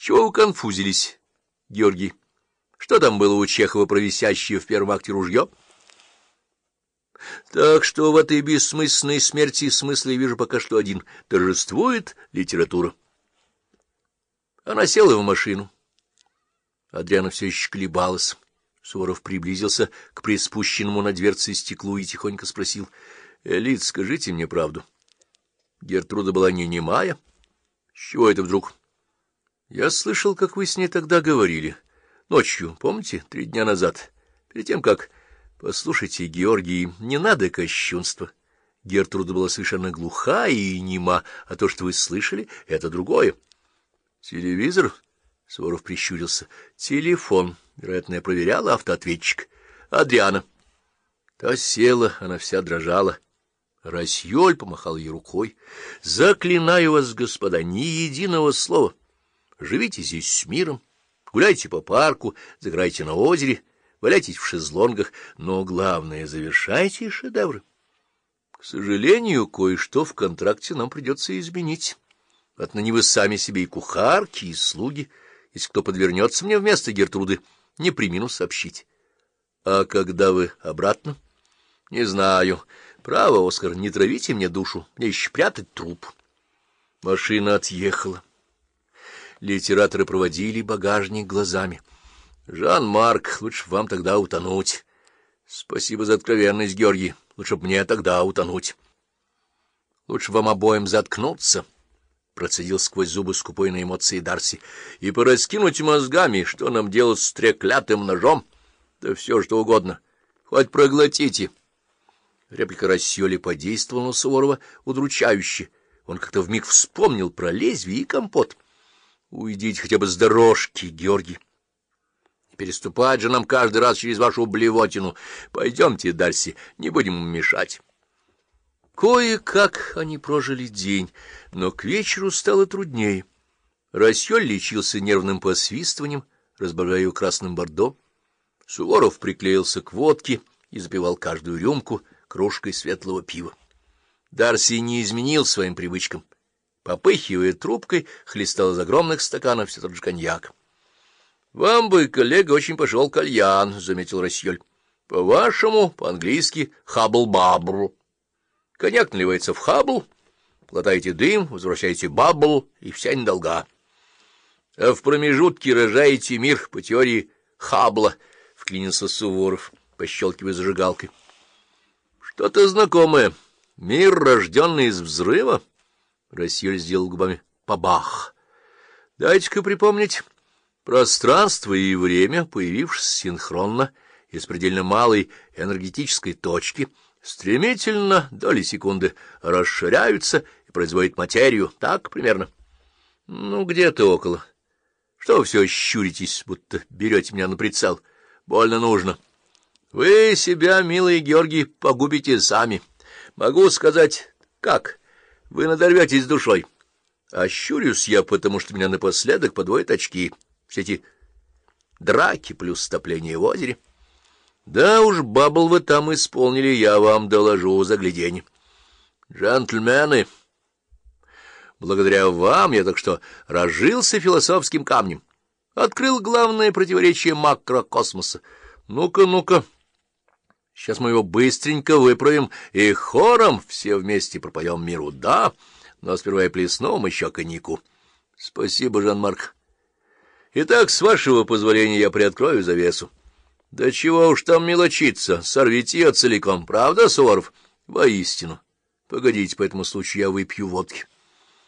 Чего вы конфузились, Георгий? Что там было у Чехова про висящее в первом акте ружье? Так что в этой бессмысленной смерти смысл я вижу пока что один. Торжествует литература. Она села в машину. Адриана все еще колебалась. Суворов приблизился к приспущенному на дверце стеклу и тихонько спросил: — Элит, скажите мне правду. Гертруда была не немая. — С чего это вдруг? — Я слышал, как вы с ней тогда говорили. Ночью, помните, 3 дня назад, перед тем, как... Послушайте, Георгий, не надо кощунства. Гертруда была совершенно глуха и нема, а то, что вы слышали, — это другое. — Телевизор? — Суворов прищурился. — Телефон. Вероятно, я проверяла автоответчик. — Адриана. Та села, она вся дрожала. Расьёль помахал ей рукой. — Заклинаю вас, господа, ни единого слова. Живите здесь с миром, гуляйте по парку, загорайте на озере, валяйтесь в шезлонгах, но, главное, завершайте шедевры. К сожалению, кое-что в контракте нам придется изменить. Отныне вы сами себе и кухарки, и слуги. Если кто подвернется мне вместо Гертруды, не премину сообщить. А когда вы обратно? Не знаю. Право, Оскар, не травите мне душу, мне еще прятать труп. Машина отъехала. Литераторы проводили багажник глазами. Жан-Марк, лучше вам тогда утонуть. Спасибо за откровенность, Георгий. Лучше б мне тогда утонуть. Лучше вам обоим заткнуться, процедил сквозь зубы скупой на эмоции Дарси, и пораскинуть мозгами, что нам делать с треклятым ножом. Да все, что угодно. Хоть проглотите. Реплика Рассёли подействовала на Суворова удручающе. Он как-то вмиг вспомнил про лезвие и компот. Уйдите хотя бы с дорожки, Георгий. Переступать же нам каждый раз через вашу блевотину. Пойдемте, Дарси, не будем им мешать. Кое-как они прожили день, но к вечеру стало труднее. Рассёль лечился нервным посвистыванием, разбавляя ее красным бордо. Суворов приклеился к водке и запивал каждую рюмку кружкой светлого пива. Дарси не изменил своим привычкам. Попыхивая трубкой, хлестал из огромных стаканов все тот же коньяк. — Вам бы, коллега, очень пошел кальян, — заметил Рассёль. — По-вашему, по-английски, хабл-бабл. Коньяк наливается в хабл, глотаете дым, возвращаете бабл, и вся недолга. А в промежутке рожаете мир по теории Хаббла, — вклинился Суворов, пощелкивая зажигалкой. — Что-то знакомое. Мир, рожденный из взрыва? Рассёль сделал губами побах. — Дайте-ка припомнить. Пространство и время, появившись синхронно из предельно малой энергетической точки, стремительно, доли секунды, расширяются и производят материю. Так примерно. Ну, где-то около. Что вы все щуритесь, будто берете меня на прицел? Больно нужно. Вы себя, милый Георгий, погубите сами. Могу сказать, как? Вы надорветесь душой. А щурюсь я, потому что меня напоследок подводят очки. Все эти драки плюс топление в озере. Да уж, бабл вы там исполнили, я вам доложу загляденье. Джентльмены, благодаря вам я так что разжился философским камнем, открыл главное противоречие макрокосмоса. Ну-ка, ну-ка, сейчас мы его быстренько выправим и хором все вместе пропоем миру «да», но сперва я плесну вам еще коньяку. Спасибо, Жан-Марк. Итак, с вашего позволения я приоткрою завесу. Да чего уж там мелочиться, сорвите ее целиком, правда, Суворов? Воистину. Погодите, по этому случаю я выпью водки.